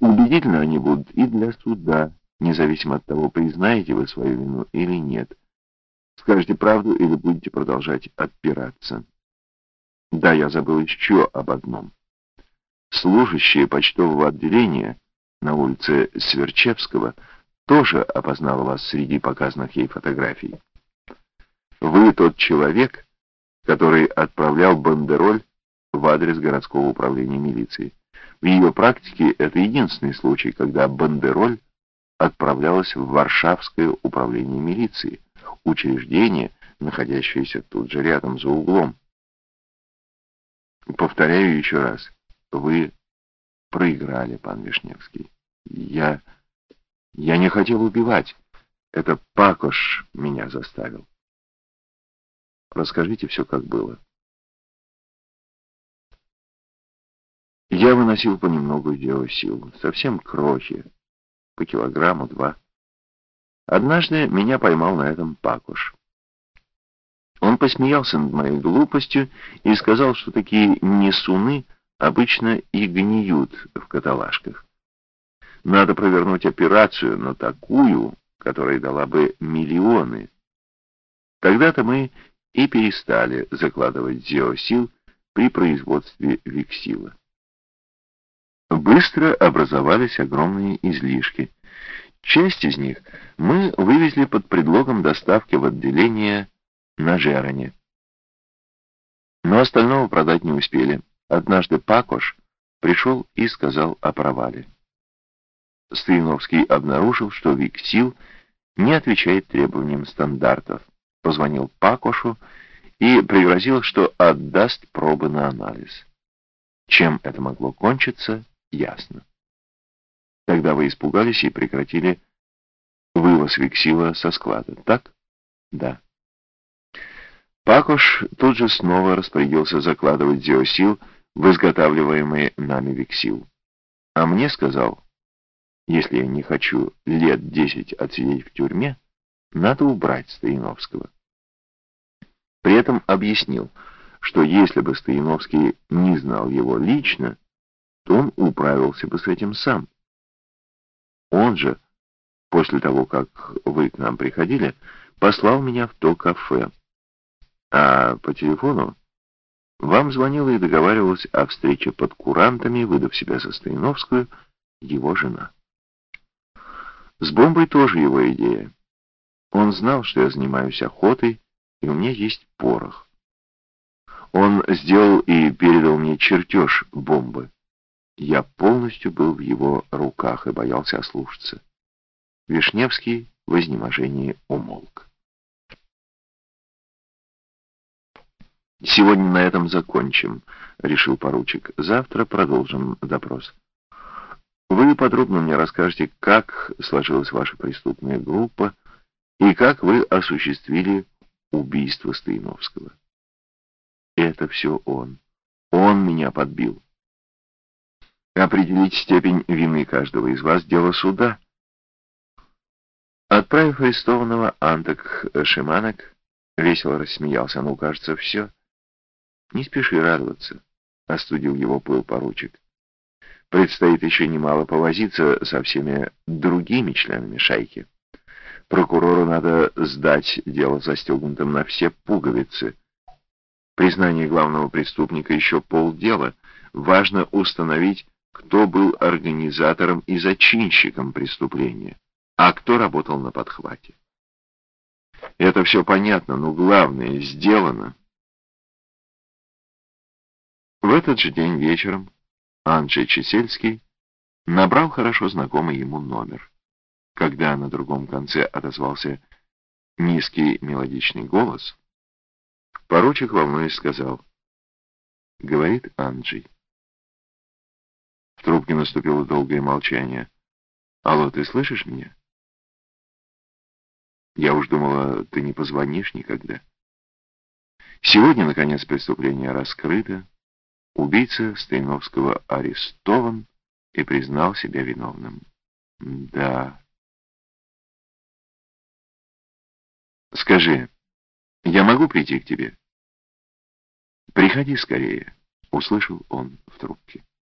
Убедительно они будут и для суда, независимо от того, признаете вы свою вину или нет. Скажете правду или будете продолжать отпираться. Да, я забыл еще об одном. Служащая почтового отделения на улице Сверчевского тоже опознала вас среди показанных ей фотографий. Вы тот человек, который отправлял бандероль в адрес городского управления милиции. В ее практике это единственный случай, когда бандероль отправлялась в Варшавское управление милиции, учреждение, находящееся тут же рядом за углом. Повторяю еще раз, вы проиграли, пан Вишневский. Я не хотел убивать. Это Пакош меня заставил. Расскажите все, как было. Я выносил понемногу силу, совсем крохи, по килограмму-два. Однажды меня поймал на этом Пакош. Он посмеялся над моей глупостью и сказал, что такие несуны обычно и гниют в каталажках. Надо провернуть операцию, но такую, которая дала бы миллионы. Тогда-то мы и перестали закладывать зеосил при производстве вексила. Быстро образовались огромные излишки. Часть из них мы вывезли под предлогом доставки в отделение на Жероне. Но остального продать не успели. Однажды Пакош пришел и сказал о провале. Стояновский обнаружил, что вексил не отвечает требованиям стандартов. Позвонил Пакошу и пригрозил, что отдаст пробы на анализ. Чем это могло кончиться, ясно. Тогда вы испугались и прекратили вывоз вексила со склада, так? Да. Пакош тут же снова распорядился закладывать зеосил в изготавливаемый нами вексил. А мне сказал, если я не хочу лет 10 отсидеть в тюрьме, надо убрать Стояновского. При этом объяснил, что если бы Стояновский не знал его лично, то он управился бы с этим сам. Он же, после того, как вы к нам приходили, послал меня в то кафе. А по телефону вам звонила и договаривалась о встрече под курантами, выдав себя за Стояновскую, его жена. С бомбой тоже его идея. Он знал, что я занимаюсь охотой, и у меня есть порох. Он сделал и передал мне чертеж бомбы. Я полностью был в его руках и боялся ослушаться. Вишневский в изнеможении умолк. «Сегодня на этом закончим», — решил поручик. «Завтра продолжим допрос. Вы подробно мне расскажете, как сложилась ваша преступная группа и как вы осуществили убийство Стояновского». Это все он. Он меня подбил. Определить степень вины каждого из вас — дело суда. Отправив арестованного, Анток Шиманок весело рассмеялся. «Ну, кажется, все. Не спеши радоваться», — остудил его пыл поручик. «Предстоит еще немало повозиться со всеми другими членами шайки. Прокурору надо сдать дело застегнутым на все пуговицы. Признание главного преступника еще полдела. Важно установить, кто был организатором и зачинщиком преступления, а кто работал на подхвате. Это все понятно, но главное сделано». В этот же день вечером Анджей Чесельский набрал хорошо знакомый ему номер. Когда на другом конце отозвался низкий мелодичный голос, поручик, волнуясь, сказал: «Говорит Анджей». В трубке наступило долгое молчание. «Алло, ты слышишь меня? Я уж думала, ты не позвонишь никогда. Сегодня, наконец, преступление раскрыто. Убийца Стояновского арестован и признал себя виновным». «Да». «Скажи, я могу прийти к тебе?» «Приходи скорее», — услышал он в трубке.